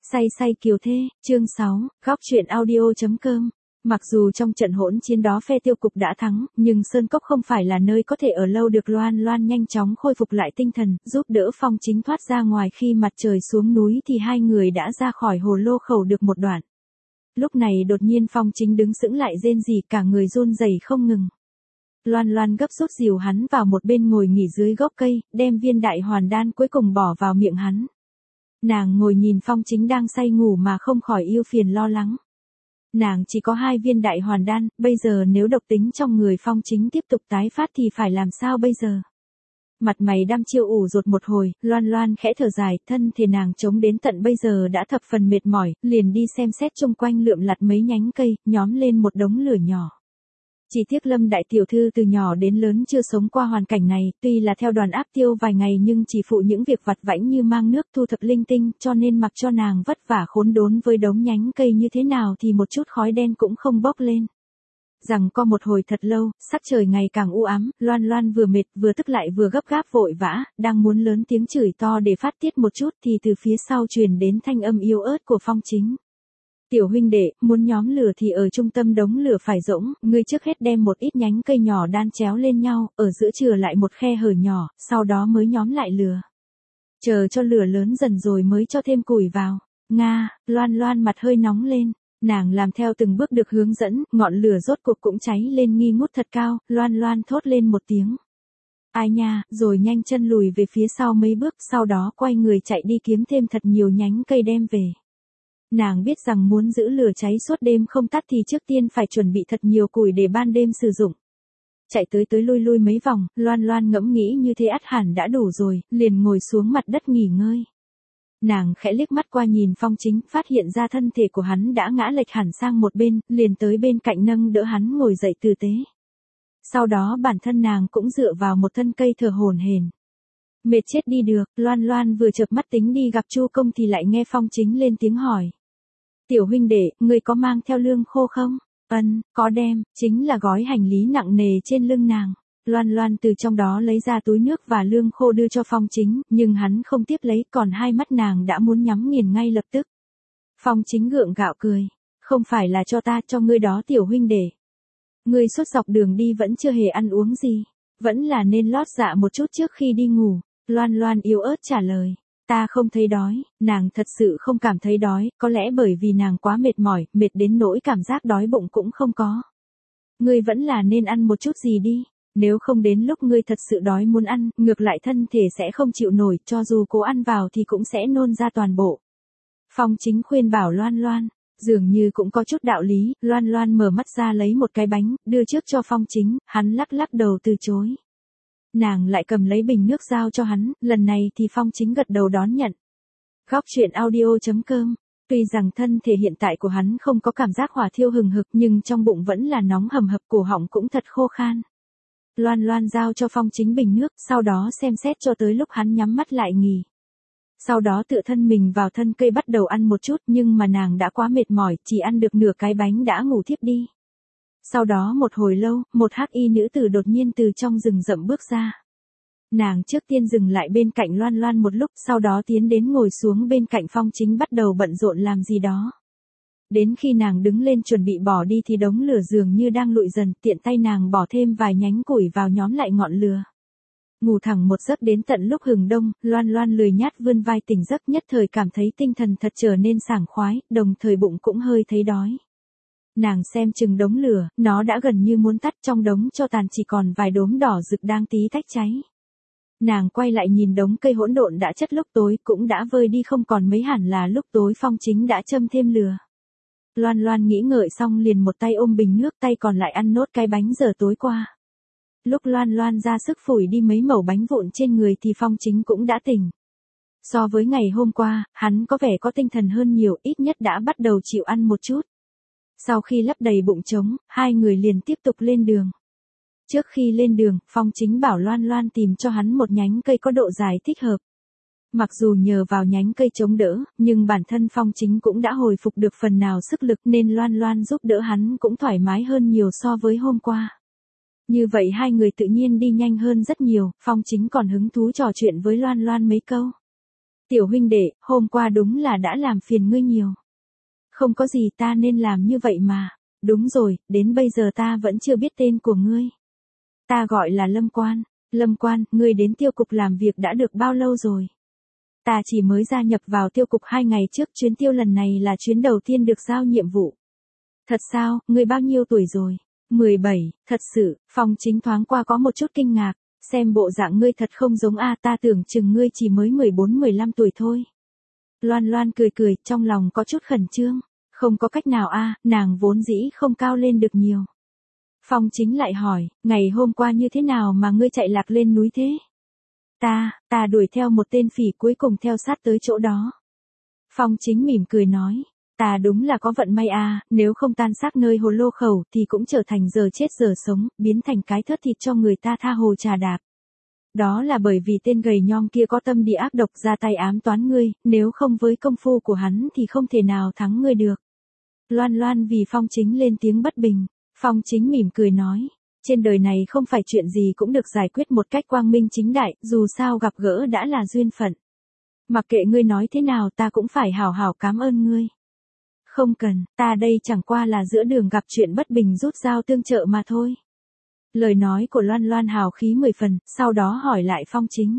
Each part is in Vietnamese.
Say say kiều thê, chương 6, góc truyện audio.com. Mặc dù trong trận hỗn chiến đó phe tiêu cục đã thắng, nhưng Sơn Cốc không phải là nơi có thể ở lâu được. Loan Loan nhanh chóng khôi phục lại tinh thần, giúp đỡ Phong Chính thoát ra ngoài. Khi mặt trời xuống núi thì hai người đã ra khỏi hồ lô khẩu được một đoạn. Lúc này đột nhiên Phong Chính đứng sững lại rên rỉ, cả người run rẩy không ngừng. Loan Loan gấp rút dìu hắn vào một bên ngồi nghỉ dưới gốc cây, đem viên đại hoàn đan cuối cùng bỏ vào miệng hắn. Nàng ngồi nhìn Phong Chính đang say ngủ mà không khỏi ưu phiền lo lắng. Nàng chỉ có 2 viên đại hoàn đan, bây giờ nếu độc tính trong người Phong Chính tiếp tục tái phát thì phải làm sao bây giờ? Mặt mày đăm chiêu ủ rột một hồi, Loan Loan khẽ thở dài, thân thể nàng chống đến tận bây giờ đã thập phần mệt mỏi, liền đi xem xét chung quanh lượm lặt mấy nhánh cây, nhóm lên một đống lửa nhỏ. Chỉ tiếc Lâm đại tiểu thư từ nhỏ đến lớn chưa sống qua hoàn cảnh này, tuy là theo đoàn áp tiêu vài ngày nhưng chỉ phụ những việc vặt vãnh như mang nước thu thập linh tinh, cho nên mặc cho nàng vất vả khốn đốn với đống nhánh cây như thế nào thì một chút khói đen cũng không bốc lên. Rằng co một hồi thật lâu, sắc trời ngày càng u ám, Loan Loan vừa mệt vừa tức lại vừa gấp gáp vội vã, đang muốn lớn tiếng chửi to để phát tiết một chút thì từ phía sau truyền đến thanh âm yếu ớt của Phong Chính. Tiểu huynh đệ, muốn nhóm lửa thì ở trung tâm đống lửa phải rỗng, ngươi trước hết đem một ít nhánh cây nhỏ đan chéo lên nhau, ở giữa chừa lại một khe hở nhỏ, sau đó mới nhóm lại lửa. Chờ cho lửa lớn dần rồi mới cho thêm củi vào. Nga, Loan Loan mặt hơi nóng lên, nàng làm theo từng bước được hướng dẫn, ngọn lửa rốt cuộc cũng cháy lên nghi ngút thật cao, Loan Loan thốt lên một tiếng. Ai nha, rồi nhanh chân lùi về phía sau mấy bước, sau đó quay người chạy đi kiếm thêm thật nhiều nhánh cây đem về. Nàng biết rằng muốn giữ lửa cháy suốt đêm không tắt thì trước tiên phải chuẩn bị thật nhiều củi để ban đêm sử dụng. Chạy tới lui mấy vòng, Loan Loan ngẫm nghĩ như thế ắt hẳn đã đủ rồi, liền ngồi xuống mặt đất nghỉ ngơi. Nàng khẽ liếc mắt qua nhìn Phong Chính, phát hiện ra thân thể của hắn đã ngã lệch hẳn sang một bên, liền tới bên cạnh nâng đỡ hắn ngồi dậy tử tế. Sau đó bản thân nàng cũng dựa vào một thân cây thở hổn hển. Mệt chết đi được, Loan Loan vừa chợp mắt tính đi gặp Chu Công thì lại nghe Phong Chính lên tiếng hỏi. Tiểu huynh đệ, ngươi có mang theo lương khô không? Có đem, chính là gói hành lý nặng nề trên lưng nàng. Loan Loan từ trong đó lấy ra túi nước và lương khô đưa cho Phong Chính, nhưng hắn không tiếp lấy, còn hai mắt nàng đã muốn nhắm nghiền ngay lập tức. Phong Chính gượng gạo cười. Không phải là cho ta, cho ngươi đó tiểu huynh đệ. Ngươi suốt dọc đường đi vẫn chưa hề ăn uống gì. Vẫn là nên lót dạ một chút trước khi đi ngủ. Loan Loan yếu ớt trả lời. Ta không thấy đói, nàng thật sự không cảm thấy đói, có lẽ bởi vì nàng quá mệt mỏi, mệt đến nỗi cảm giác đói bụng cũng không có. Ngươi vẫn là nên ăn một chút gì đi, nếu không đến lúc ngươi thật sự đói muốn ăn, ngược lại thân thể sẽ không chịu nổi, cho dù cố ăn vào thì cũng sẽ nôn ra toàn bộ. Phong Chính khuyên bảo Loan Loan, dường như cũng có chút đạo lý, Loan Loan mở mắt ra lấy một cái bánh, đưa trước cho Phong Chính, hắn lắc lắc đầu từ chối. Nàng lại cầm lấy bình nước giao cho hắn, lần này thì Phong Chính gật đầu đón nhận. Góc truyện audio.com. Tuy rằng thân thể hiện tại của hắn không có cảm giác hỏa thiêu hừng hực nhưng trong bụng vẫn là nóng hầm hập, cổ họng cũng thật khô khan. Loan Loan giao cho Phong Chính bình nước, sau đó xem xét cho tới lúc hắn nhắm mắt lại nghỉ. Sau đó tựa thân mình vào thân cây bắt đầu ăn một chút, nhưng mà nàng đã quá mệt mỏi, chỉ ăn được nửa cái bánh đã ngủ thiếp đi. Sau đó một hồi lâu, một hắc y nữ tử đột nhiên từ trong rừng rậm bước ra. Nàng trước tiên dừng lại bên cạnh Loan Loan một lúc, sau đó tiến đến ngồi xuống bên cạnh Phong Chính bắt đầu bận rộn làm gì đó. Đến khi nàng đứng lên chuẩn bị bỏ đi thì đống lửa dường như đang lụi dần, tiện tay nàng bỏ thêm vài nhánh củi vào nhóm lại ngọn lửa. Ngủ thẳng một giấc đến tận lúc hừng đông, Loan Loan lười nhát vươn vai tỉnh giấc, nhất thời cảm thấy tinh thần thật trở nên sảng khoái, đồng thời bụng cũng hơi thấy đói. Nàng xem chừng đống lửa, nó đã gần như muốn tắt, trong đống tro tàn chỉ còn vài đốm đỏ rực đang tí tách cháy. Nàng quay lại nhìn đống cây hỗn độn đã chất lúc tối cũng đã vơi đi không còn mấy, hẳn là lúc tối Phong Chính đã châm thêm lửa. Loan Loan nghĩ ngợi xong liền một tay ôm bình nước, tay còn lại ăn nốt cái bánh giờ tối qua. Lúc Loan Loan ra sức phủi đi mấy mẩu bánh vụn trên người thì Phong Chính cũng đã tỉnh. So với ngày hôm qua, hắn có vẻ có tinh thần hơn nhiều, ít nhất đã bắt đầu chịu ăn một chút. Sau khi lấp đầy bụng trống, hai người liền tiếp tục lên đường. Trước khi lên đường, Phong Chính bảo Loan Loan tìm cho hắn một nhánh cây có độ dài thích hợp. Mặc dù nhờ vào nhánh cây chống đỡ, nhưng bản thân Phong Chính cũng đã hồi phục được phần nào sức lực nên Loan Loan giúp đỡ hắn cũng thoải mái hơn nhiều so với hôm qua. Như vậy hai người tự nhiên đi nhanh hơn rất nhiều, Phong Chính còn hứng thú trò chuyện với Loan Loan mấy câu. Tiểu huynh đệ, hôm qua đúng là đã làm phiền ngươi nhiều. Không có gì ta nên làm như vậy mà. Đúng rồi, đến bây giờ ta vẫn chưa biết tên của ngươi. Ta gọi là Lâm Quan. Lâm Quan, ngươi đến tiêu cục làm việc đã được bao lâu rồi? Ta chỉ mới gia nhập vào tiêu cục 2 ngày trước, chuyến tiêu lần này là chuyến đầu tiên được giao nhiệm vụ. Thật sao, ngươi bao nhiêu tuổi rồi? 17, thật sự, Phong Chính thoáng qua có một chút kinh ngạc, xem bộ dạng ngươi thật không giống ta tưởng chừng ngươi chỉ mới 14-15 tuổi thôi. Loan Loan cười cười, trong lòng có chút khẩn trương, không có cách nào nàng vốn dĩ không cao lên được nhiều. Phong Chính lại hỏi, ngày hôm qua như thế nào mà ngươi chạy lạc lên núi thế? Ta đuổi theo một tên phỉ cuối cùng theo sát tới chỗ đó. Phong Chính mỉm cười nói, ta đúng là có vận may nếu không tan xác nơi hồ lô khẩu thì cũng trở thành giờ chết giờ sống, biến thành cái thớt thịt cho người ta tha hồ trà đạp. Đó là bởi vì tên gầy nhom kia có tâm địa ác độc ra tay ám toán ngươi, nếu không với công phu của hắn thì không thể nào thắng ngươi được. Loan Loan vì Phong Chính lên tiếng bất bình. Phong Chính mỉm cười nói, trên đời này không phải chuyện gì cũng được giải quyết một cách quang minh chính đại, dù sao gặp gỡ đã là duyên phận. Mặc kệ ngươi nói thế nào ta cũng phải hảo hảo cảm ơn ngươi. Không cần, ta đây chẳng qua là giữa đường gặp chuyện bất bình rút dao tương trợ mà thôi. Lời nói của Loan Loan hào khí 10 phần, sau đó hỏi lại Phong Chính.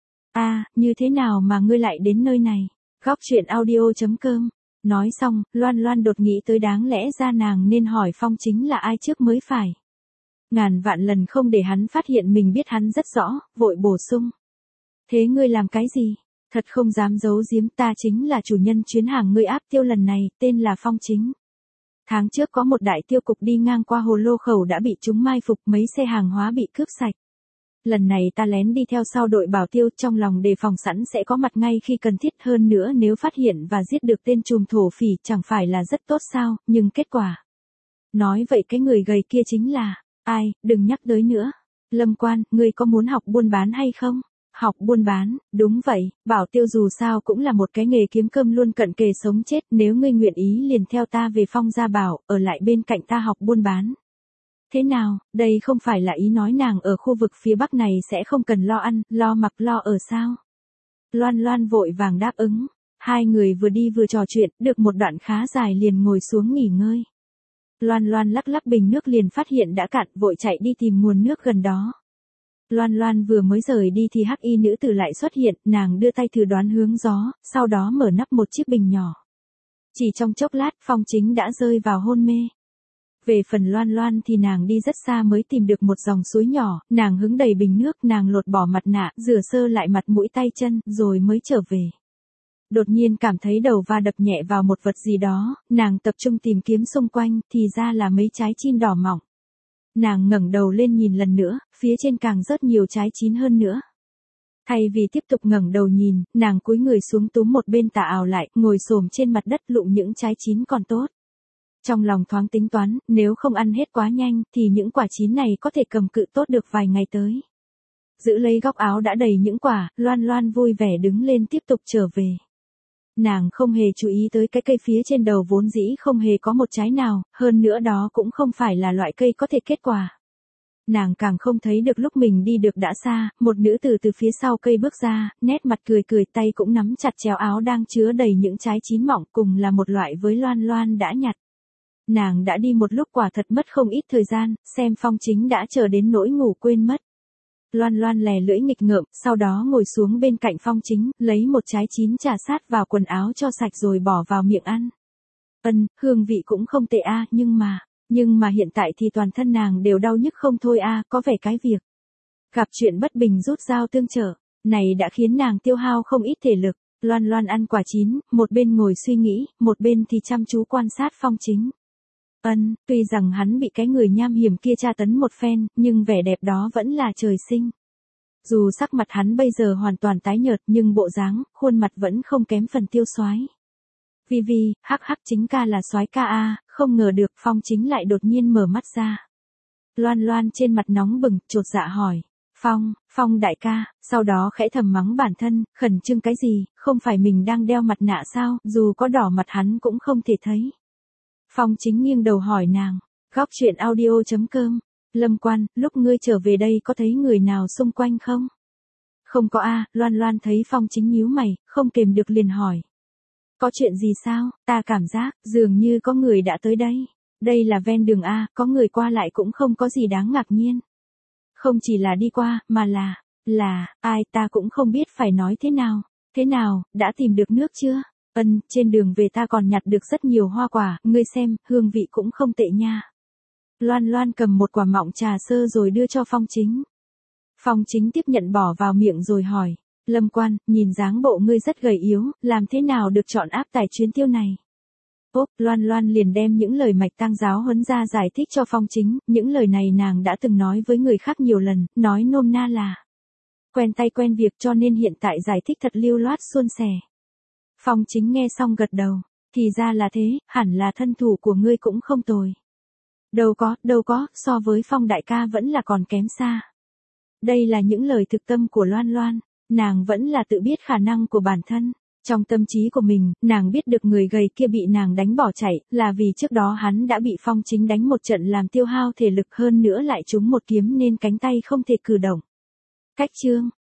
Như thế nào mà ngươi lại đến nơi này? Góc truyện audio.com. Nói xong, Loan Loan đột nghĩ tới đáng lẽ ra nàng nên hỏi Phong Chính là ai trước mới phải. Ngàn vạn lần không để hắn phát hiện mình biết hắn rất rõ, vội bổ sung. Thế ngươi làm cái gì? Thật không dám giấu giếm, ta chính là chủ nhân chuyến hàng ngươi áp tiêu lần này, tên là Phong Chính. Tháng trước có một đại tiêu cục đi ngang qua hồ lô khẩu đã bị chúng mai phục, mấy xe hàng hóa bị cướp sạch. Lần này ta lén đi theo sau đội bảo tiêu, trong lòng đề phòng sẵn sẽ có mặt ngay khi cần thiết, hơn nữa nếu phát hiện và giết được tên trùm thổ phỉ chẳng phải là rất tốt sao, nhưng kết quả. Nói vậy cái người gầy kia chính là, ai, đừng nhắc tới nữa. Lâm Quan, ngươi có muốn học buôn bán hay không? Học buôn bán, đúng vậy, bảo tiêu dù sao cũng là một cái nghề kiếm cơm luôn cận kề sống chết, nếu ngươi nguyện ý liền theo ta về Phong Gia Bảo, ở lại bên cạnh ta học buôn bán. Thế nào, đây không phải là ý nói nàng ở khu vực phía Bắc này sẽ không cần lo ăn, lo mặc lo ở sao? Loan Loan vội vàng đáp ứng, hai người vừa đi vừa trò chuyện, được một đoạn khá dài liền ngồi xuống nghỉ ngơi. Loan Loan lắc lắc bình nước liền phát hiện đã cạn, vội chạy đi tìm nguồn nước gần đó. Loan Loan vừa mới rời đi thì hắc y nữ tử lại xuất hiện, nàng đưa tay thử đoán hướng gió, sau đó mở nắp một chiếc bình nhỏ. Chỉ trong chốc lát, Phong Chính đã rơi vào hôn mê. Về phần Loan Loan thì nàng đi rất xa mới tìm được một dòng suối nhỏ, nàng hứng đầy bình nước, nàng lột bỏ mặt nạ, rửa sơ lại mặt mũi tay chân, rồi mới trở về. Đột nhiên cảm thấy đầu va đập nhẹ vào một vật gì đó, nàng tập trung tìm kiếm xung quanh, thì ra là mấy trái chín đỏ mỏng. Nàng ngẩng đầu lên nhìn lần nữa, phía trên càng rất nhiều trái chín hơn nữa. Thay vì tiếp tục ngẩng đầu nhìn, nàng cúi người xuống túm một bên tà ào lại, ngồi xổm trên mặt đất lụm những trái chín còn tốt. Trong lòng thoáng tính toán, nếu không ăn hết quá nhanh, thì những quả chín này có thể cầm cự tốt được vài ngày tới. Giữ lấy góc áo đã đầy những quả, Loan Loan vui vẻ đứng lên tiếp tục trở về. Nàng không hề chú ý tới cái cây phía trên đầu vốn dĩ không hề có một trái nào, hơn nữa đó cũng không phải là loại cây có thể kết quả. Nàng càng không thấy được lúc mình đi được đã xa, một nữ tử từ phía sau cây bước ra, nét mặt cười cười, tay cũng nắm chặt chéo áo đang chứa đầy những trái chín mọng, cùng là một loại với Loan Loan đã nhặt. Nàng đã đi một lúc quả thật mất không ít thời gian, xem Phong Chính đã chờ đến nỗi ngủ quên mất. Loan Loan lè lưỡi nghịch ngợm, sau đó ngồi xuống bên cạnh Phong Chính, lấy một trái chín trà sát vào quần áo cho sạch rồi bỏ vào miệng ăn. Hương vị cũng không tệ nhưng mà hiện tại thì toàn thân nàng đều đau nhức không thôi có vẻ cái việc. Gặp chuyện bất bình rút dao tương trợ, này đã khiến nàng tiêu hao không ít thể lực. Loan Loan ăn quả chín, một bên ngồi suy nghĩ, một bên thì chăm chú quan sát Phong Chính. Tuy rằng hắn bị cái người nham hiểm kia tra tấn một phen, nhưng vẻ đẹp đó vẫn là trời sinh. Dù sắc mặt hắn bây giờ hoàn toàn tái nhợt nhưng bộ dáng, khuôn mặt vẫn không kém phần tiêu soái. Vi, hắc Chính ca là soái ca không ngờ được Phong Chính lại đột nhiên mở mắt ra. Loan Loan trên mặt nóng bừng, chột dạ hỏi. Phong đại ca, sau đó khẽ thầm mắng bản thân, khẩn trương cái gì, không phải mình đang đeo mặt nạ sao, dù có đỏ mặt hắn cũng không thể thấy. Phong Chính nghiêng đầu hỏi nàng, góc truyện audio.com, Lâm Quan, lúc ngươi trở về đây có thấy người nào xung quanh không? Không có a. Loan Loan thấy Phong Chính nhíu mày, không kềm được liền hỏi. Có chuyện gì sao, ta cảm giác, dường như có người đã tới đây. Đây là ven đường a, có người qua lại cũng không có gì đáng ngạc nhiên. Không chỉ là đi qua, mà là, ai ta cũng không biết phải nói thế nào. Thế nào, đã tìm được nước chưa? Trên đường về ta còn nhặt được rất nhiều hoa quả, ngươi xem, hương vị cũng không tệ nha. Loan Loan cầm một quả mọng trà sơ rồi đưa cho Phong Chính. Phong Chính tiếp nhận bỏ vào miệng rồi hỏi. Lâm Quan, nhìn dáng bộ ngươi rất gầy yếu, làm thế nào được chọn áp tải chuyến tiêu này? Loan Loan liền đem những lời mạch tang giáo huấn ra giải thích cho Phong Chính, những lời này nàng đã từng nói với người khác nhiều lần, nói nôm na là quen tay quen việc, cho nên hiện tại giải thích thật lưu loát suôn sẻ. Phong Chính nghe xong gật đầu, thì ra là thế, hẳn là thân thủ của ngươi cũng không tồi. Đâu có, so với Phong đại ca vẫn là còn kém xa. Đây là những lời thực tâm của Loan Loan, nàng vẫn là tự biết khả năng của bản thân. Trong tâm trí của mình, nàng biết được người gầy kia bị nàng đánh bỏ chạy, là vì trước đó hắn đã bị Phong Chính đánh một trận làm tiêu hao thể lực, hơn nữa lại trúng một kiếm nên cánh tay không thể cử động. Cách chương